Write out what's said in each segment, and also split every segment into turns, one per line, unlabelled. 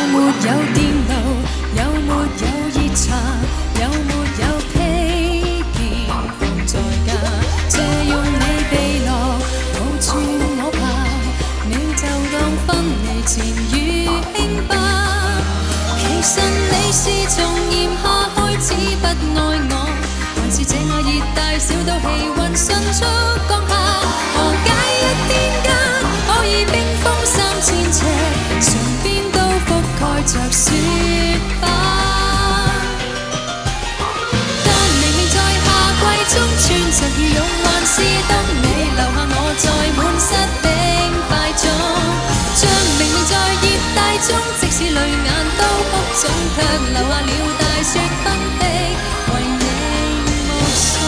沒有電爐？有沒有熱茶？有沒有披肩放在家？借用你被落，抱住我吧，你就當分離前與輕吧。其實你是從炎夏開始不愛我，還是這亞熱帶小島氣溫迅速降下？何解一天間可以冰封3000尺，唇邊都覆蓋着雪花？但明明在夏季中穿着羽絨，還是當你留下我在滿室冰塊中，像明明在熱帶中，即使淚眼都哭腫，卻留下了大雪紛飛，為你目送。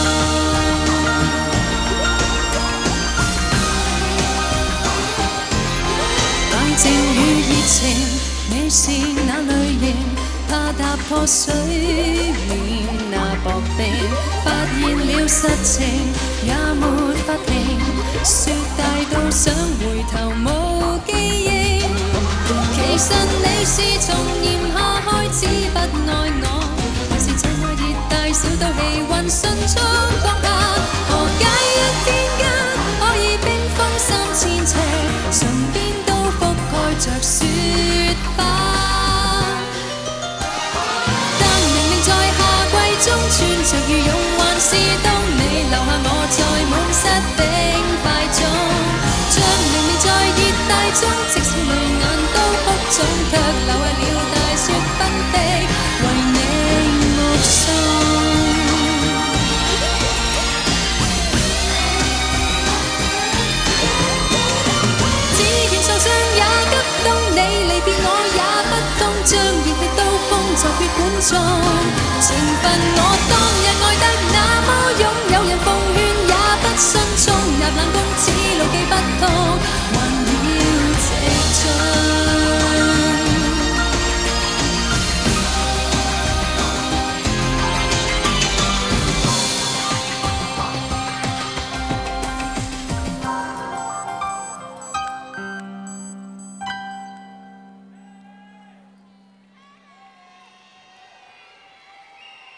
冷靜與熱情，你是那類型？怕踏破水面那薄冰，發現了實情也沒法停，雪大到想回頭無記憶。其實你是從炎夏開始不愛我，還是這亞熱帶小島氣溫迅速降下？何解一天間可以冰封3000尺，唇邊都覆蓋着雪花？但明明在夏季中穿着羽絨，還是當你留下我在滿室冰塊中，像明明在熱帶中，即使淚眼都哭腫，卻留下了大雪紛飛，為你目送。只願受傷也急凍，你離別我也不懂，將熱血刀鋒在血管中，情分我當日愛得那麼勇，有人奉勸也不信從，入冷宮此路既不通，還